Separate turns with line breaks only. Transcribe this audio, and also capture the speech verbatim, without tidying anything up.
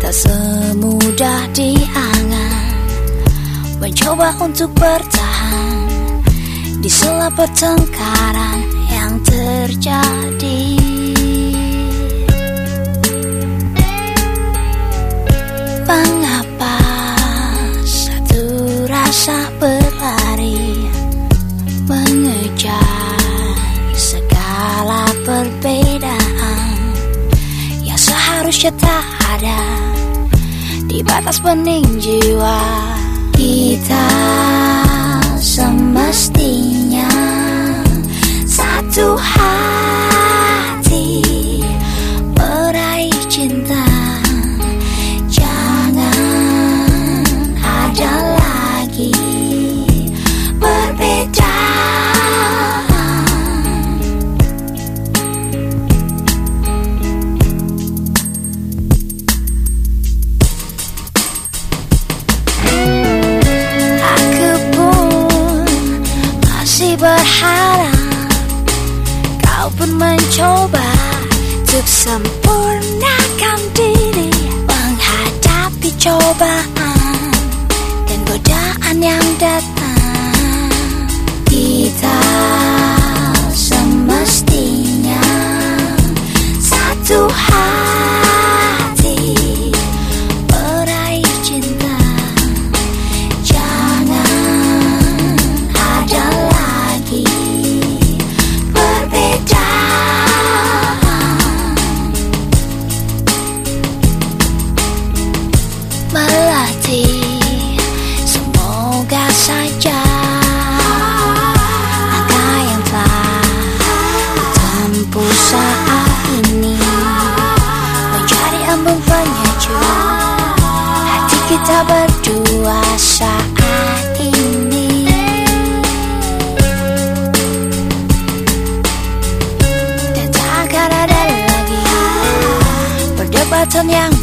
Tak semudah diangan mencoba untuk bertahan di sela pertengkaran yang terjadi. Mengapa satu rasa berlari mengejar segala perbedaan yang seharusnya tak ada di batas bening jiwa kita? Semestinya satu hati meraih cinta. Jangan ada lagi berbeda. Berharap kau pun mencoba untuk sempurnakan diri, menghadapi cobaan dan godaan yang datang. Kita semestinya satu hati meraih cinta. Semoga saja langkah yang telah ditempuh saat ini menjadi embun penyejuk hati kita berdua saat ini. Dan tak akan ada lagi perdebatan yang